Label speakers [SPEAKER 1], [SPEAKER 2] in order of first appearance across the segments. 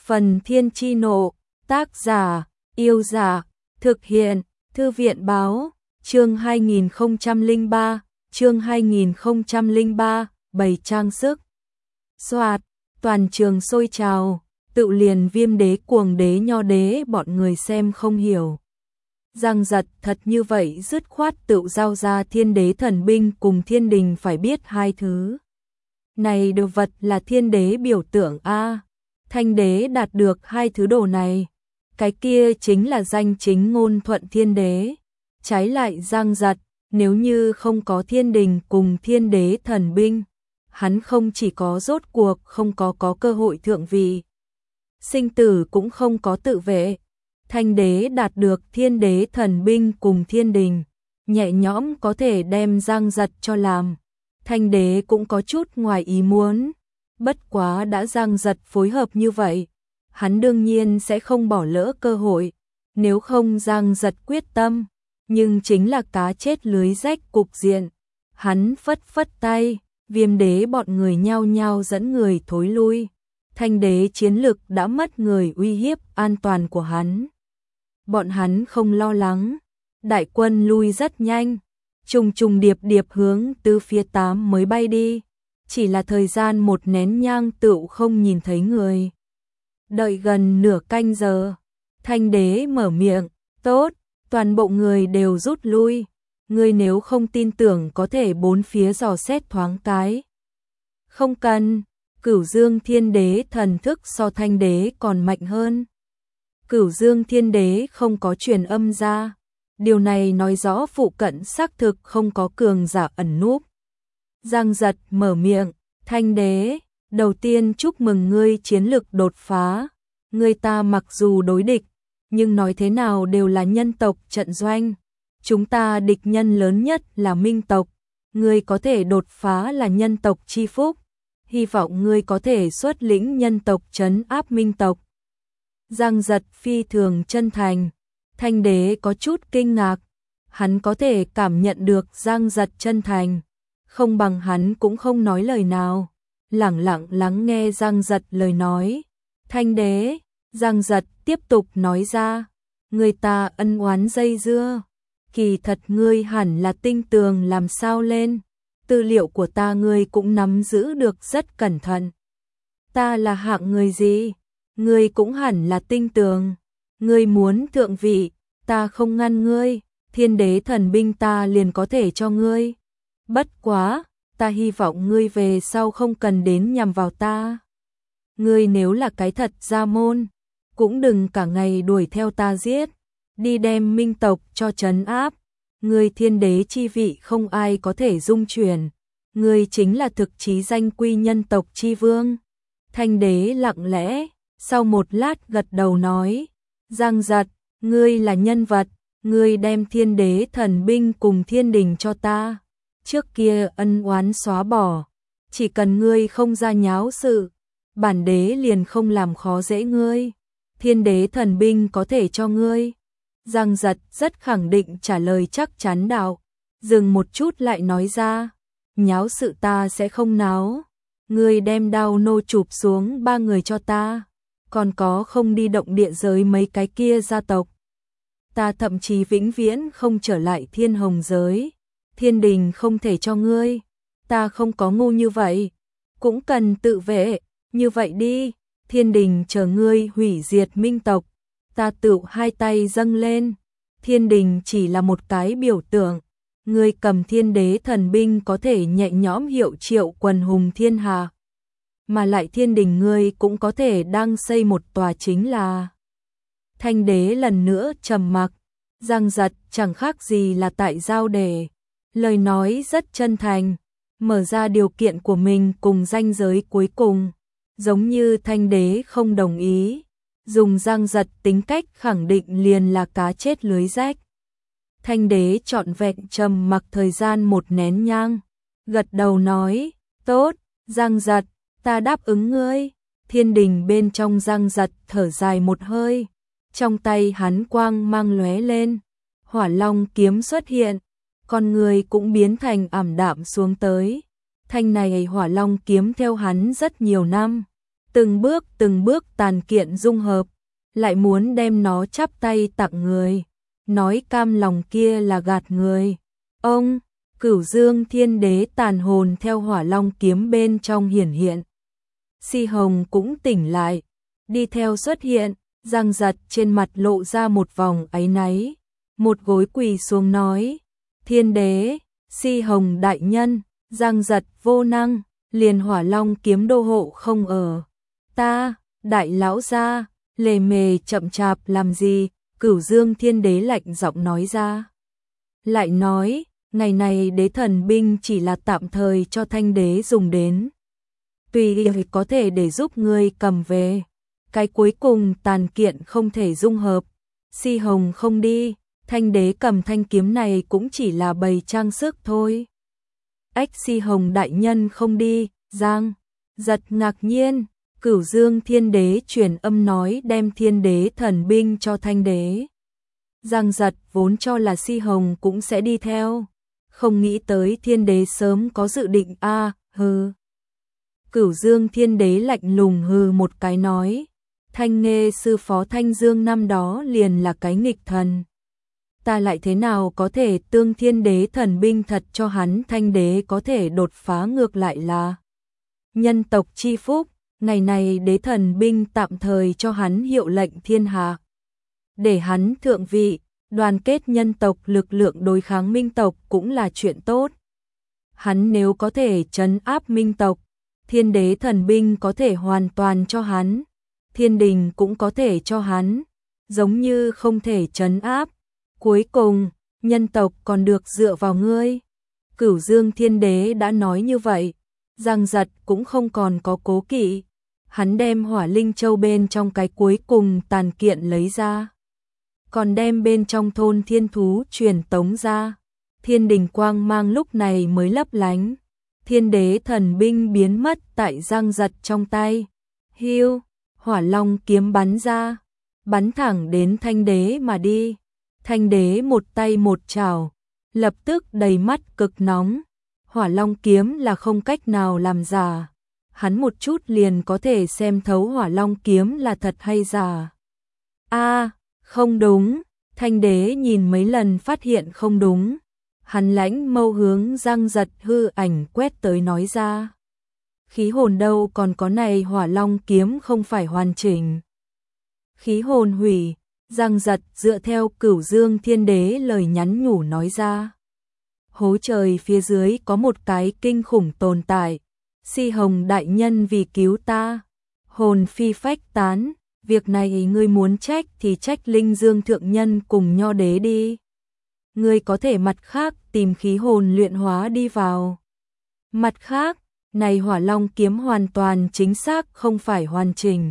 [SPEAKER 1] Phần Thiên Chi Nộ, tác giả, Yêu Giả, thực hiện, Thư viện Báo, chương 2003, bày trang sức. Soạt, toàn trường sôi trào, tự liền Viêm Đế, Cuồng Đế, Nho Đế bọn người xem không hiểu. Giang Giật thật như vậy dứt khoát tự giao ra Thiên Đế thần binh cùng Thiên Đình, phải biết hai thứ này đồ vật là Thiên Đế biểu tượng a. Thanh Đế đạt được hai thứ đồ này, cái kia chính là danh chính ngôn thuận Thiên Đế. Trái lại Giang Giật, nếu như không có Thiên Đình cùng Thiên Đế thần binh, hắn không chỉ có rốt cuộc không có cơ hội thượng vị, sinh tử cũng không có tự vệ. Thanh Đế đạt được Thiên Đế thần binh cùng Thiên Đình, nhẹ nhõm có thể đem Giang Giật cho làm. Thanh Đế cũng có chút ngoài ý muốn, bất quá đã Giang Giật phối hợp như vậy, hắn đương nhiên sẽ không bỏ lỡ cơ hội, nếu không Giang Giật quyết tâm, nhưng chính là cá chết lưới rách cục diện. Hắn phất phất tay, Viêm Đế bọn người nhao nhao dẫn người thối lui. Thanh Đế chiến lực đã mất người uy hiếp an toàn của hắn. Bọn hắn không lo lắng, đại quân lui rất nhanh, trùng trùng điệp điệp hướng từ phía 8 mới bay đi, chỉ là thời gian một nén nhang tựu không nhìn thấy người. Đợi gần nửa canh giờ, Thanh Đế mở miệng, tốt, toàn bộ người đều rút lui, ngươi nếu không tin tưởng có thể bốn phía dò xét thoáng cái. Không cần, Cửu Dương Thiên Đế thần thức so Thanh Đế còn mạnh hơn. Cửu Dương Thiên Đế không có truyền âm ra, điều này nói rõ phụ cận xác thực không có cường giả ẩn núp. Giang Giật mở miệng, Thanh Đế, đầu tiên chúc mừng ngươi chiến lực đột phá, ngươi ta mặc dù đối địch, nhưng nói thế nào đều là nhân tộc trận doanh, chúng ta địch nhân lớn nhất là Minh tộc, ngươi có thể đột phá là nhân tộc chi phúc, hy vọng ngươi có thể xuất lĩnh nhân tộc trấn áp Minh tộc. Giang Giật phi thường chân thành. Thanh Đế có chút kinh ngạc, hắn có thể cảm nhận được Giang Giật chân thành, không bằng hắn cũng không nói lời nào, lẳng lặng lắng nghe Giang Giật lời nói. Thanh Đế, Giang Giật tiếp tục nói ra, người ta ân oán dây dưa, kỳ thật ngươi hẳn là tinh tường làm sao lên, tư liệu của ta ngươi cũng nắm giữ được rất cẩn thận. Ta là hạng người gì, ngươi cũng hẳn là tinh tường. Ngươi muốn thượng vị, ta không ngăn ngươi, Thiên Đế thần binh ta liền có thể cho ngươi. Bất quá, ta hy vọng ngươi về sau không cần đến nhằm vào ta. Ngươi nếu là cái thật gia môn, cũng đừng cả ngày đuổi theo ta giết, đi đem Minh tộc cho trấn áp. Ngươi Thiên Đế chi vị không ai có thể dung chuyển, ngươi chính là thực chí danh quy nhân tộc chi vương. Thanh Đế lặng lẽ, sau một lát gật đầu nói, Giang Giật, ngươi là nhân vật, ngươi đem Thiên Đế thần binh cùng Thiên Đình cho ta, trước kia ân oán xóa bỏ, chỉ cần ngươi không ra nháo sự, bản đế liền không làm khó dễ ngươi, Thiên Đế thần binh có thể cho ngươi. Giang Giật rất khẳng định trả lời chắc chắn đạo, dừng một chút lại nói ra, nháo sự ta sẽ không náo, ngươi đem đao nô chụp xuống 3 người cho ta. Còn có không đi động địa giới mấy cái kia gia tộc. Ta thậm chí vĩnh viễn không trở lại Thiên Hồng giới. Thiên Đình không thể cho ngươi. Ta không có ngu như vậy. Cũng cần tự vệ. Như vậy đi. Thiên Đình chờ ngươi hủy diệt Minh tộc. Ta tự hai tay dâng lên. Thiên Đình chỉ là một cái biểu tượng. Ngươi cầm Thiên Đế thần binh có thể nhẹ nhõm hiệu triệu quần hùng thiên hạ. Mà lại Thiên Đình ngươi cũng có thể đang xây một tòa chính là. Thanh Đế lần nữa trầm mặc, Giang Giật chẳng khác gì là tại giao đề, lời nói rất chân thành, mở ra điều kiện của mình cùng ranh giới cuối cùng, giống như Thanh Đế không đồng ý, dùng Giang Giật tính cách khẳng định liền là cá chết lưới rách. Thanh Đế trọn vẹn trầm mặc thời gian một nén nhang, gật đầu nói, tốt, Giang Giật, ta đáp ứng ngươi. Thiên Đình bên trong Giang Giật thở dài một hơi, trong tay hắn quang mang lóe lên, Hỏa Long kiếm xuất hiện, con người cũng biến thành ảm đạm xuống tới. Thanh này Hỏa Long kiếm theo hắn rất nhiều năm, từng bước tàn kiện dung hợp, lại muốn đem nó chắp tay tặng người, nói cam lòng kia là gạt người. Ông, Cửu Dương Thiên Đế tàn hồn theo Hỏa Long kiếm bên trong hiển hiện. Si Hồng cũng tỉnh lại, đi theo xuất hiện, Giang Giật trên mặt lộ ra một vòng áy náy, một gối quỳ xuống nói: Thiên Đế, Si Hồng đại nhân. Giang Giật vô năng, liền Hỏa Long kiếm đô hộ không ở. Ta, đại lão gia, lề mề chậm chạp làm gì? Cửu Dương Thiên Đế lạnh giọng nói ra. Lại nói, ngày này đế thần binh chỉ là tạm thời cho Thanh Đế dùng đến. Tùy có thể để giúp ngươi cầm về. Cái cuối cùng tàn kiện không thể dung hợp. Si Hồng không đi, Thanh Đế cầm thanh kiếm này cũng chỉ là bày trang sức thôi. Ách, Si Hồng đại nhân không đi. Giang Giật ngạc nhiên. Cửu Dương Thiên Đế truyền âm nói đem Thiên Đế thần binh cho Thanh Đế. Giang Giật vốn cho là Si Hồng cũng sẽ đi theo, không nghĩ tới Thiên Đế sớm có dự định. Hừ. Cửu Dương Thiên Đế lạnh lùng hừ một cái nói: Thanh Nghê sư phó Thanh Dương năm đó liền là cái nghịch thần, ta lại thế nào có thể tương Thiên Đế thần binh thật cho hắn? Thanh Đế có thể đột phá ngược lại là nhân tộc chi phúc. Ngày này đế thần binh tạm thời cho hắn hiệu lệnh thiên hạ, để hắn thượng vị, đoàn kết nhân tộc lực lượng đối kháng minh tộc cũng là chuyện tốt. Hắn nếu có thể trấn áp minh tộc, Thiên Đế thần binh có thể hoàn toàn cho hắn, thiên đình cũng có thể cho hắn, giống như không thể trấn áp. Cuối cùng, nhân tộc còn được dựa vào ngươi. Cửu Dương Thiên Đế đã nói như vậy, Giang Giật cũng không còn có cố kỵ. Hắn đem Hỏa Linh Châu bên trong cái cuối cùng tàn kiện lấy ra, còn đem bên trong thôn thiên thú truyền tống ra. Thiên đình quang mang lúc này mới lấp lánh. Thiên Đế thần binh biến mất tại Giang Giật trong tay. Hiu, Hỏa Long kiếm bắn ra, bắn thẳng đến Thanh Đế mà đi. Thanh Đế một tay một chảo, lập tức đầy mắt cực nóng. Hỏa Long kiếm là không cách nào làm giả. Hắn một chút liền có thể xem thấu Hỏa Long kiếm là thật hay giả. Không đúng. Thanh Đế nhìn mấy lần phát hiện không đúng. Hắn lãnh mâu hướng Giang Giật hư ảnh quét tới nói ra: Khí hồn đâu, còn có này Hỏa Long kiếm không phải hoàn chỉnh. Khí hồn hủy. Giang Giật dựa theo Cửu Dương Thiên Đế lời nhắn nhủ nói ra. Hố trời phía dưới có một cái kinh khủng tồn tại. Si Hồng đại nhân vì cứu ta, hồn phi phách tán. Việc này ngươi muốn trách thì trách Linh Dương thượng nhân cùng Nho Đế đi. Ngươi có thể mặt khác tìm khí hồn luyện hóa đi vào. Mặt khác, này Hỏa Long kiếm hoàn toàn chính xác không phải hoàn chỉnh.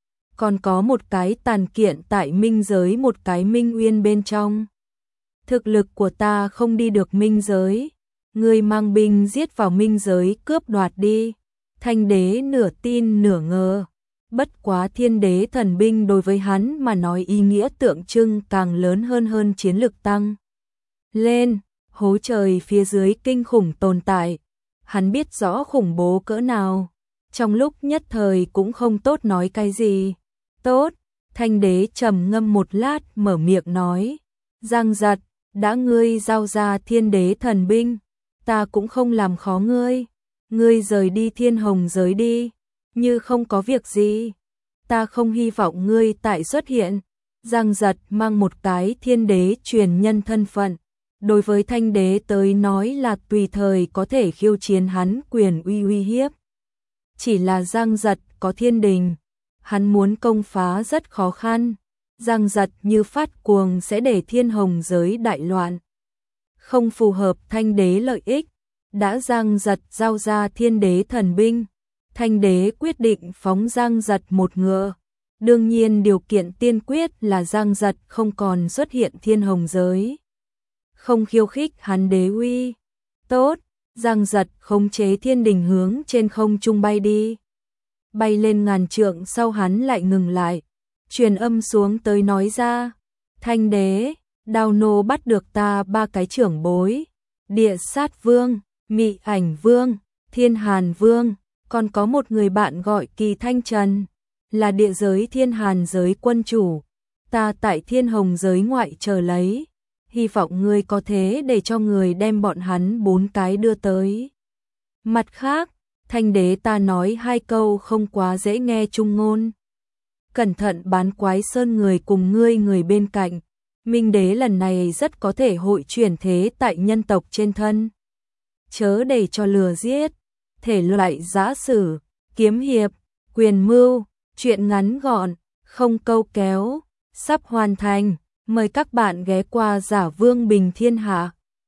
[SPEAKER 1] Còn có một cái tàn kiện tại minh giới, một cái minh uyên bên trong. Thực lực của ta không đi được minh giới. Ngươi mang binh giết vào minh giới cướp đoạt đi. Thanh Đế nửa tin nửa ngờ. Bất quá Thiên Đế thần binh đối với hắn mà nói ý nghĩa tượng trưng càng lớn hơn chiến lực tăng lên. Hố trời phía dưới kinh khủng tồn tại. Hắn biết rõ khủng bố cỡ nào. Trong lúc nhất thời cũng không tốt nói cái gì. Tốt. Thanh Đế trầm ngâm một lát mở miệng nói: Giang Giật, đã ngươi giao ra Thiên Đế thần binh, ta cũng không làm khó ngươi. Ngươi rời đi Thiên Hồng giới đi, như không có việc gì. Ta không hy vọng ngươi tại xuất hiện. Giang Giật mang một cái Thiên Đế truyền nhân thân phận, đối với Thanh Đế tới nói là tùy thời có thể khiêu chiến hắn quyền uy hiếp. Chỉ là Giang Giật có thiên đình, hắn muốn công phá rất khó khăn. Giang Giật như phát cuồng sẽ để Thiên Hồng giới đại loạn, không phù hợp Thanh Đế lợi ích. Đã Giang Giật giao ra Thiên Đế thần binh, Thanh Đế quyết định phóng Giang Giật một ngựa. Đương nhiên điều kiện tiên quyết là Giang Giật không còn xuất hiện Thiên Hồng giới, không khiêu khích hắn đế uy. Tốt. Giang Giật khống chế thiên đình hướng trên không trung bay đi. Bay lên ngàn trượng sau hắn lại ngừng lại, truyền âm xuống tới nói ra: Thanh Đế, Đao Nô bắt được ta ba cái trưởng bối, Địa Sát Vương, Mị Ảnh Vương, Thiên Hàn Vương, Còn có một người bạn gọi Kỳ Thanh Trần, là địa giới Thiên Hàn giới quân chủ, ta tại Thiên Hồng giới ngoại chờ lấy, hy vọng ngươi có thế để cho người đem bọn hắn 4 cái đưa tới. Mặt khác, Thanh đế ta nói 2 câu không quá dễ nghe trung ngôn. Cẩn thận Bán Quái Sơn người cùng ngươi người bên cạnh, Minh đế lần này rất có thể hội chuyển thế tại nhân tộc trên thân. Chớ để cho lừa giết, thể loại giã sử, kiếm hiệp, quyền mưu, chuyện ngắn gọn, không câu kéo, sắp hoàn thành. Mời các bạn ghé qua Giả Vương Bình Thiên Hạ.